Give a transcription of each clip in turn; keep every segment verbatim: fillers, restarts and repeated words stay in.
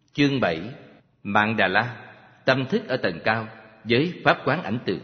Chương bảy. Mạn Đà La, tâm thức ở tầng cao với pháp quán ảnh tượng.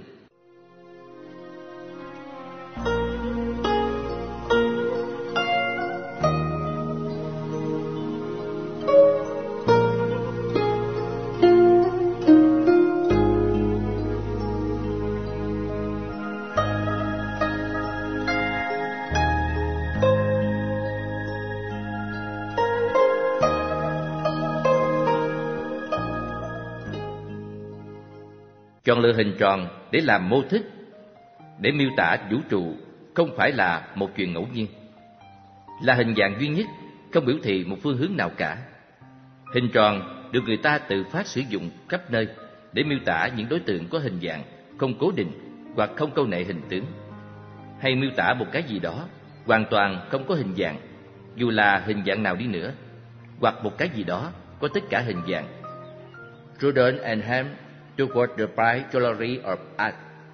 Chọn lựa hình tròn để làm mô thức, để miêu tả vũ trụ không phải là một chuyện ngẫu nhiên, là hình dạng duy nhất, không biểu thị một phương hướng nào cả. Hình tròn được người ta tự phát sử dụng khắp nơi để miêu tả những đối tượng có hình dạng không cố định hoặc không câu nệ hình tướng, hay miêu tả một cái gì đó hoàn toàn không có hình dạng, dù là hình dạng nào đi nữa, hoặc một cái gì đó có tất cả hình dạng. Jordan and Ham Toward the Bright Gallery of Art.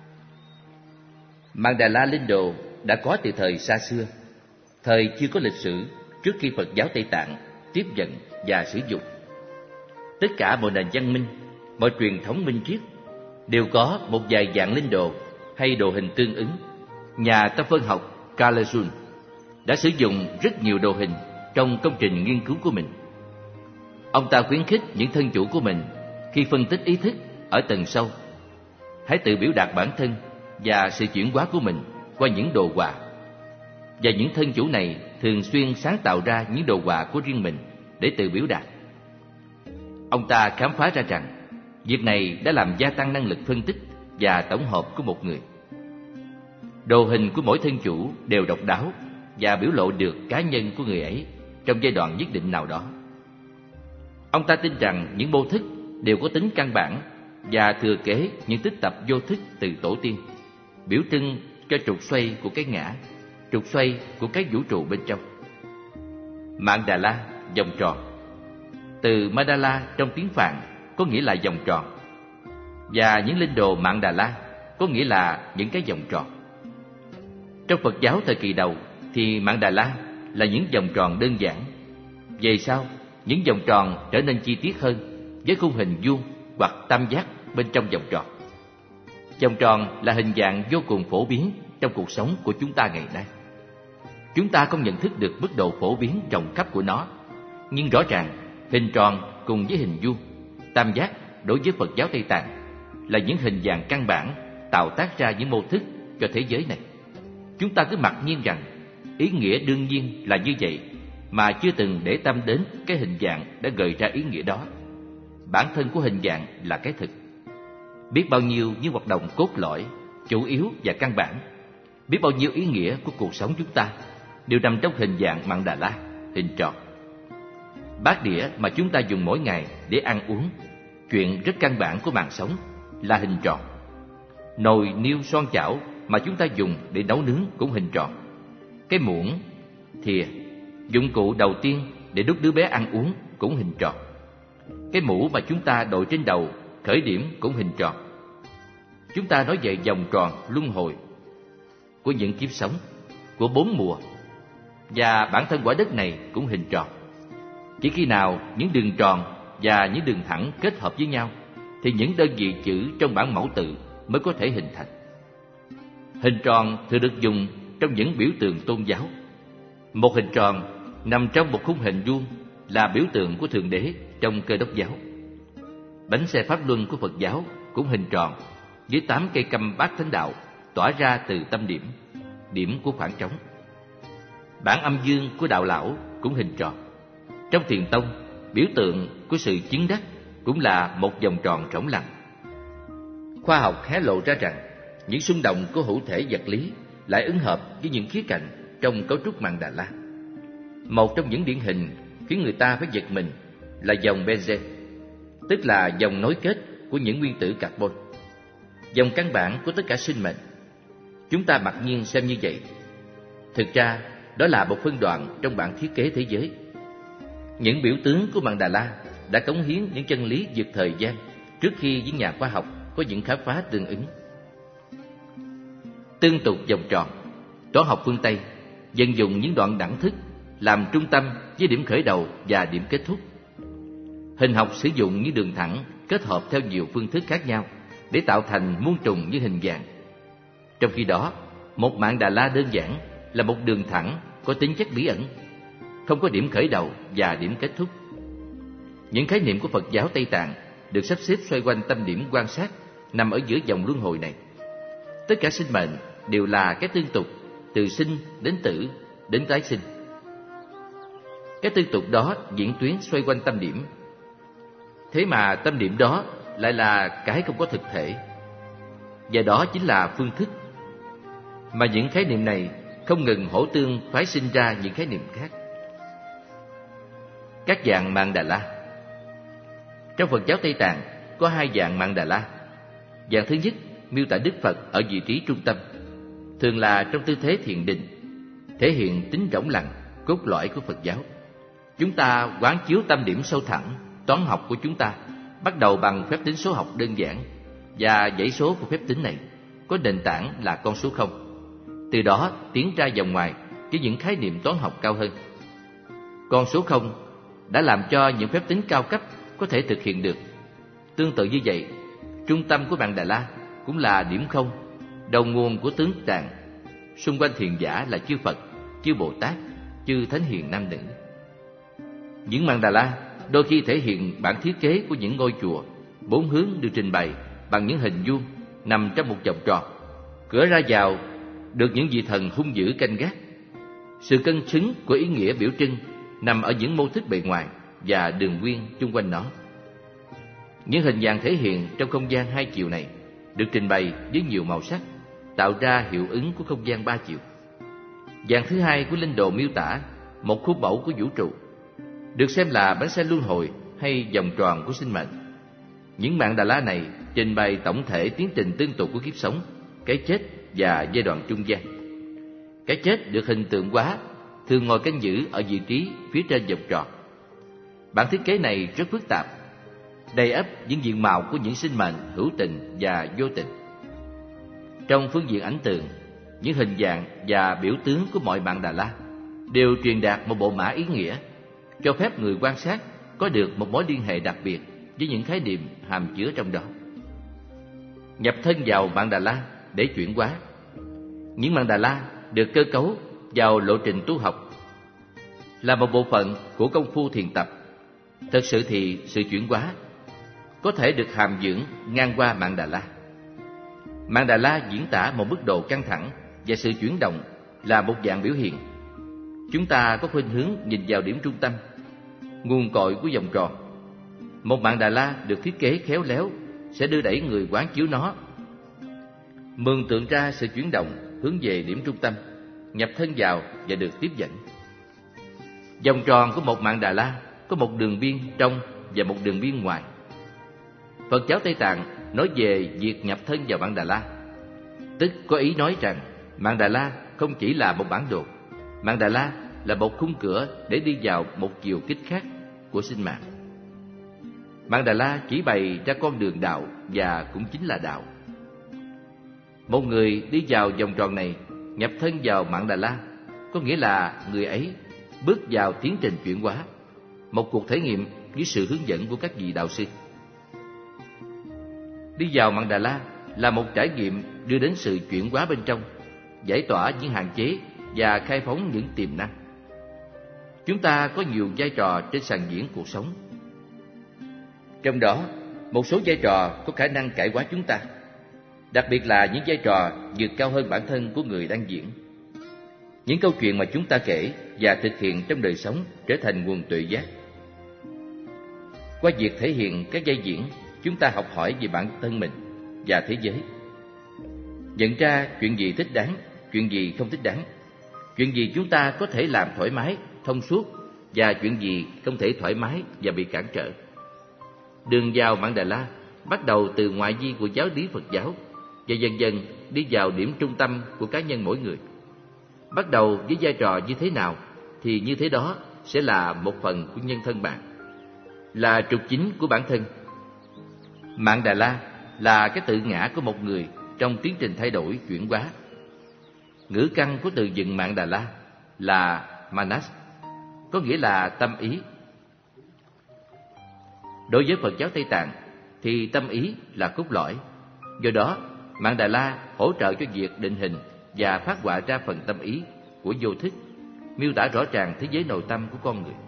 Mạn Đà La Linh Đồ đã có từ thời xa xưa, thời chưa có lịch sử, trước khi Phật giáo Tây Tạng tiếp nhận và sử dụng. Tất cả mọi nền văn minh, mọi truyền thống minh triết đều có một vài dạng linh đồ hay đồ hình tương ứng. Nhà tâm phân học Carl Jung đã sử dụng rất nhiều đồ hình trong công trình nghiên cứu của mình. Ông ta khuyến khích những thân chủ của mình khi phân tích ý thức ở tầng sâu, hãy tự biểu đạt bản thân và sự chuyển hóa của mình qua những đồ họa. Và những thân chủ này thường xuyên sáng tạo ra những đồ họa của riêng mình để tự biểu đạt. Ông ta khám phá ra rằng việc này đã làm gia tăng năng lực phân tích và tổng hợp của một người. Đồ hình của mỗi thân chủ đều độc đáo và biểu lộ được cá nhân của người ấy trong giai đoạn nhất định nào đó. Ông ta tin rằng những mô thức đều có tính căn bản và thừa kế những tích tập vô thức từ tổ tiên, biểu trưng cho trục xoay của cái ngã, trục xoay của cái vũ trụ bên trong. Mạn Đà La, vòng tròn. Từ Mandala trong tiếng Phạn có nghĩa là vòng tròn, và những linh đồ Mạn Đà La có nghĩa là những cái vòng tròn. Trong Phật giáo thời kỳ đầu thì Mạn Đà La là những vòng tròn đơn giản. Về sau, những vòng tròn trở nên chi tiết hơn với khung hình vuông hoặc tam giác bên trong vòng tròn. Vòng tròn là hình dạng vô cùng phổ biến trong cuộc sống của chúng ta ngày nay. Chúng ta không nhận thức được mức độ phổ biến rộng khắp của nó, nhưng rõ ràng hình tròn cùng với hình vuông, tam giác đối với Phật giáo Tây Tạng là những hình dạng căn bản tạo tác ra những mô thức cho thế giới này. Chúng ta cứ mặc nhiên rằng ý nghĩa đương nhiên là như vậy, mà chưa từng để tâm đến cái hình dạng đã gợi ra ý nghĩa đó. Bản thân của hình dạng là cái thực. Biết bao nhiêu những hoạt động cốt lõi, chủ yếu và căn bản, biết bao nhiêu ý nghĩa của cuộc sống chúng ta đều nằm trong hình dạng Mạn Đà La, hình tròn. Bát đĩa mà chúng ta dùng mỗi ngày để ăn uống, chuyện rất căn bản của mạng sống, là hình tròn. Nồi niêu son chảo mà chúng ta dùng để nấu nướng cũng hình tròn. Cái muỗng, thìa, dụng cụ đầu tiên để đút đứa bé ăn uống cũng hình tròn. Cái mũ mà chúng ta đội trên đầu khởi điểm cũng hình tròn. Chúng ta nói về vòng tròn luân hồi của những kiếp sống, của bốn mùa, và bản thân quả đất này cũng hình tròn. Chỉ khi nào những đường tròn và những đường thẳng kết hợp với nhau thì những đơn vị chữ trong bản mẫu tự mới có thể hình thành. Hình tròn thường được dùng trong những biểu tượng tôn giáo. Một hình tròn nằm trong một khung hình vuông là biểu tượng của Thượng Đế trong Cơ Đốc giáo. Bánh xe Pháp Luân của Phật giáo cũng hình tròn, với tám cây câm bát thánh đạo tỏa ra từ tâm điểm, điểm của khoảng trống. Bản âm dương của đạo lão cũng hình tròn. Trong Thiền tông, biểu tượng của sự chứng đắc cũng là một vòng tròn trống lặng. Khoa học hé lộ ra rằng những xung động của hữu thể vật lý lại ứng hợp với những khía cạnh trong cấu trúc Mạn Đà La. Một trong những điển hình khiến người ta phải giật mình là dòng benzen, tức là dòng nối kết của những nguyên tử carbon, dòng căn bản của tất cả sinh mệnh. Chúng ta mặc nhiên xem như vậy. Thực ra, đó là một phân đoạn trong bản thiết kế thế giới. Những biểu tướng của Mạn Đà La đã cống hiến những chân lý vượt thời gian trước khi những nhà khoa học có những khám phá tương ứng. Tương tục vòng tròn, toán học phương Tây dần dùng những đoạn đẳng thức làm trung tâm với điểm khởi đầu và điểm kết thúc. Hình học sử dụng những đường thẳng kết hợp theo nhiều phương thức khác nhau để tạo thành muôn trùng như hình vàng. Trong khi đó, một mạng Đà La đơn giản là một đường thẳng có tính chất bí ẩn, không có điểm khởi đầu và điểm kết thúc. Những khái niệm của Phật giáo Tây Tạng được sắp xếp xoay quanh tâm điểm quan sát nằm ở giữa vòng luân hồi này. Tất cả sinh mệnh đều là cái tương tục, từ sinh đến tử đến tái sinh. Cái tương tục đó diễn tuyến xoay quanh tâm điểm. Thế mà tâm điểm đó lại là cái không có thực thể, và đó chính là phương thức. Mà những khái niệm này không ngừng hỗ tương phái sinh ra những khái niệm khác. Các dạng mạng Đà La. Trong Phật giáo Tây Tạng có hai dạng mạng Đà La. Dạng thứ nhất miêu tả Đức Phật ở vị trí trung tâm, thường là trong tư thế thiền định, thể hiện tính rỗng lặng, cốt lõi của Phật giáo. Chúng ta quán chiếu tâm điểm sâu thẳm, toán học của chúng ta bắt đầu bằng phép tính số học đơn giản, và dãy số của phép tính này có nền tảng là con số không. Từ đó tiến ra vòng ngoài với những khái niệm toán học cao hơn. Con số không đã làm cho những phép tính cao cấp có thể thực hiện được. Tương tự như vậy, trung tâm của mạng Đà La cũng là điểm không, đầu nguồn của tướng tạng. Xung quanh thiền giả là chư Phật, chư Bồ Tát, chư Thánh Hiền nam nữ. Những mạng Đà La đôi khi thể hiện bản thiết kế của những ngôi chùa, bốn hướng được trình bày bằng những hình vuông nằm trong một vòng tròn. Cửa ra vào được những vị thần hung dữ canh gác. Sự cân xứng của ý nghĩa biểu trưng nằm ở những mô thức bề ngoài và đường nguyên chung quanh nó. Những hình dạng thể hiện trong không gian hai chiều này được trình bày với nhiều màu sắc, tạo ra hiệu ứng của không gian ba chiều. Dạng thứ hai của linh đồ miêu tả một khuôn mẫu của vũ trụ, được xem là bánh xe luân hồi hay vòng tròn của sinh mệnh. Những mạng Đà La này trình bày tổng thể tiến trình tương tục của kiếp sống, cái chết và giai đoạn trung gian. Cái chết được hình tượng hóa, thường ngồi canh giữ ở vị trí phía trên vòng tròn. Bản thiết kế này rất phức tạp, đầy ắp những diện mạo của những sinh mệnh hữu tình và vô tình. Trong phương diện ảnh tượng, những hình dạng và biểu tướng của mọi mạng Đà La đều truyền đạt một bộ mã ý nghĩa, cho phép người quan sát có được một mối liên hệ đặc biệt với những khái niệm hàm chứa trong đó. Nhập thân vào mạng Đà La để chuyển hóa. Những mạng Đà La được cơ cấu vào lộ trình tu học, là một bộ phận của công phu thiền tập. Thật sự thì sự chuyển hóa có thể được hàm dưỡng ngang qua mạng Đà La. Mạng Đà La diễn tả một mức độ căng thẳng và sự chuyển động là một dạng biểu hiện. Chúng ta có khuynh hướng nhìn vào điểm trung tâm, nguồn cội của vòng tròn. Một mạng Đà La được thiết kế khéo léo sẽ đưa đẩy người quán chiếu nó, mường tượng ra sự chuyển động hướng về điểm trung tâm, nhập thân vào và được tiếp dẫn. Vòng tròn của một mạng Đà La có một đường biên trong và một đường biên ngoài. Phật giáo Tây Tạng nói về việc nhập thân vào mạng Đà La, tức có ý nói rằng mạng Đà La không chỉ là một bản đồ. Mạng Đà La là một khung cửa để đi vào một chiều kích khác của sinh mạng. Mạng Đà La chỉ bày ra con đường đạo và cũng chính là đạo. Một người đi vào vòng tròn này, nhập thân vào mạng Đà La, có nghĩa là người ấy bước vào tiến trình chuyển hóa, một cuộc thể nghiệm với sự hướng dẫn của các vị đạo sư. Đi vào mạng Đà La là một trải nghiệm đưa đến sự chuyển hóa bên trong, giải tỏa những hạn chế và khai phóng những tiềm năng. Chúng ta có nhiều vai trò trên sàn diễn cuộc sống. Trong đó, một số vai trò có khả năng cải hóa chúng ta, đặc biệt là những vai trò vượt cao hơn bản thân của người đang diễn. Những câu chuyện mà chúng ta kể và thực hiện trong đời sống trở thành nguồn tuệ giác. Qua việc thể hiện các vai diễn, chúng ta học hỏi về bản thân mình và thế giới, nhận ra chuyện gì thích đáng, chuyện gì không thích đáng, chuyện gì chúng ta có thể làm thoải mái, thông suốt, và chuyện gì không thể thoải mái và bị cản trở. Đường vào mạng Đà La bắt đầu từ ngoại vi của giáo lý Phật giáo và dần dần đi vào điểm trung tâm của cá nhân mỗi người. Bắt đầu với vai trò như thế nào thì như thế đó sẽ là một phần của nhân thân bạn, là trục chính của bản thân. Mạng Đà La là cái tự ngã của một người trong tiến trình thay đổi chuyển hóa. Ngữ căn của từ vựng mạng Đà La là Manas, có nghĩa là tâm ý. Đối với Phật giáo Tây Tạng thì tâm ý là cốt lõi. Do đó, Mạn Đà La hỗ trợ cho việc định hình và phát họa ra phần tâm ý của vô thức, miêu tả rõ ràng thế giới nội tâm của con người.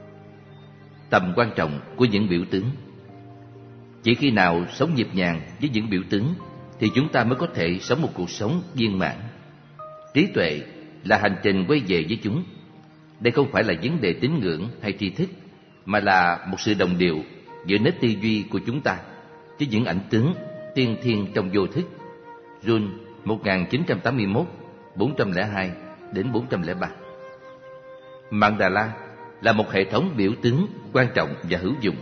Tầm quan trọng của những biểu tướng. Chỉ khi nào sống nhịp nhàng với những biểu tướng thì chúng ta mới có thể sống một cuộc sống viên mãn. Trí tuệ là hành trình quay về với chúng. Đây không phải là vấn đề tín ngưỡng hay tri thức, mà là một sự đồng điệu giữa nếp tư duy của chúng ta với những ảnh tướng tiên thiên trong vô thức. Jun một nghìn chín trăm tám mươi mốt, bốn trăm lẻ hai đến bốn trăm lẻ ba. Mạn Đà La là một hệ thống biểu tướng quan trọng và hữu dụng.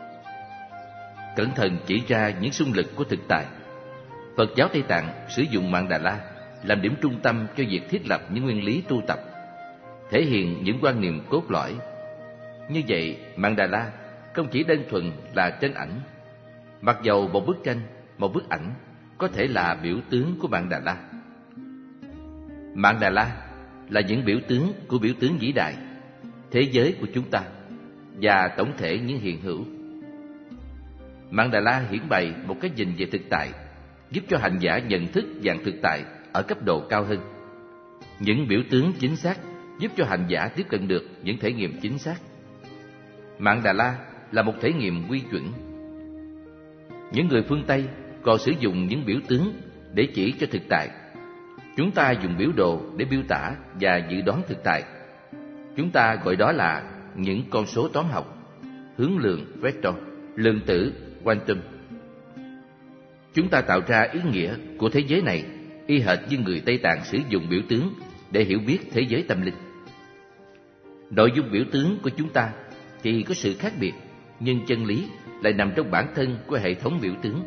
Cẩn thận chỉ ra những xung lực của thực tại. Phật giáo Tây Tạng sử dụng Mạn Đà La làm điểm trung tâm cho việc thiết lập những nguyên lý tu tập, thể hiện những quan niệm cốt lõi. Như vậy, Mạn Đà La không chỉ đơn thuần là tranh ảnh. Mặc dầu một bức tranh, một bức ảnh có thể là biểu tướng của Mạn Đà La. Mạn Đà La là những biểu tướng của biểu tướng vĩ đại, thế giới của chúng ta và tổng thể những hiện hữu. Mạn Đà La hiển bày một cái nhìn về thực tại, giúp cho hành giả nhận thức dạng thực tại ở cấp độ cao hơn. Những biểu tướng chính xác giúp cho hành giả tiếp cận được những thể nghiệm chính xác. Mạn Đà La là một thể nghiệm quy chuẩn. Những người phương Tây còn sử dụng những biểu tướng để chỉ cho thực tại. Chúng ta dùng biểu đồ để miêu tả và dự đoán thực tại. Chúng ta gọi đó là những con số toán học, hướng lượng vector, lượng tử quantum. Chúng ta tạo ra ý nghĩa của thế giới này y hệt như người Tây Tạng sử dụng biểu tướng để hiểu biết thế giới tâm linh. Nội dung biểu tướng của chúng ta thì có sự khác biệt, nhưng chân lý lại nằm trong bản thân của hệ thống biểu tướng.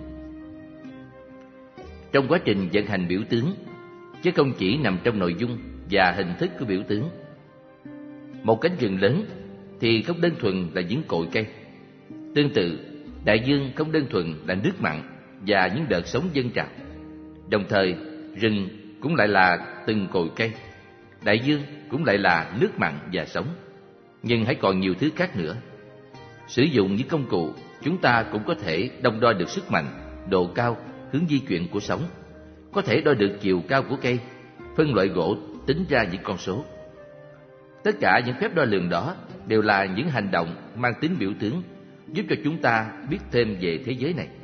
Trong quá trình vận hành biểu tướng, chứ không chỉ nằm trong nội dung và hình thức của biểu tướng. Một cánh rừng lớn thì không đơn thuần là những cội cây. Tương tự, đại dương không đơn thuần là nước mặn và những đợt sóng dâng trào. Đồng thời, rừng cũng lại là từng cội cây, đại dương cũng lại là nước mặn và sóng. Nhưng hãy còn nhiều thứ khác nữa. Sử dụng những công cụ, chúng ta cũng có thể đong đo được sức mạnh, độ cao, hướng di chuyển của sóng, có thể đo được chiều cao của cây, phân loại gỗ, tính ra những con số. Tất cả những phép đo lường đó đều là những hành động mang tính biểu tướng, giúp cho chúng ta biết thêm về thế giới này.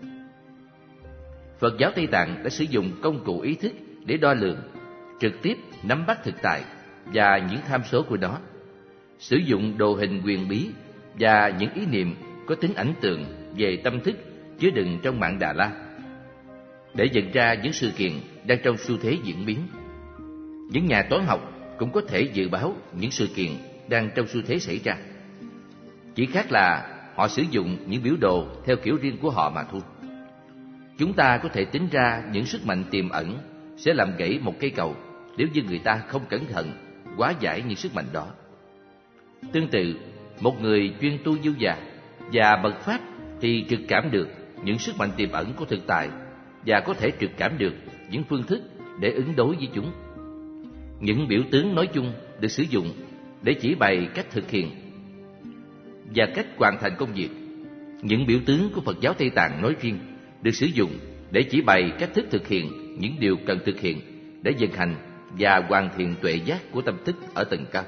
Phật giáo Tây Tạng đã sử dụng công cụ ý thức để đo lường, trực tiếp nắm bắt thực tại và những tham số của nó. Sử dụng đồ hình quyền bí và những ý niệm có tính ảnh tượng về tâm thức chứa đựng trong Mạn Đà La để nhận ra những sự kiện đang trong xu thế diễn biến. Những nhà toán học cũng có thể dự báo những sự kiện đang trong xu thế xảy ra. Chỉ khác là họ sử dụng những biểu đồ theo kiểu riêng của họ mà thôi. Chúng ta có thể tính ra những sức mạnh tiềm ẩn sẽ làm gãy một cây cầu nếu như người ta không cẩn thận hóa giải những sức mạnh đó. Tương tự, một người chuyên tu du già và bậc pháp thì trực cảm được những sức mạnh tiềm ẩn của thực tại và có thể trực cảm được những phương thức để ứng đối với chúng. Những biểu tướng nói chung được sử dụng để chỉ bày cách thực hiện và cách hoàn thành công việc. Những biểu tướng của Phật giáo Tây Tạng nói riêng được sử dụng để chỉ bày cách thức thực hiện những điều cần thực hiện để vận hành và hoàn thiện tuệ giác của tâm thức ở tầng cao.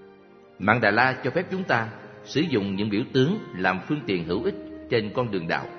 Mạn Đà La cho phép chúng ta sử dụng những biểu tướng làm phương tiện hữu ích trên con đường đạo.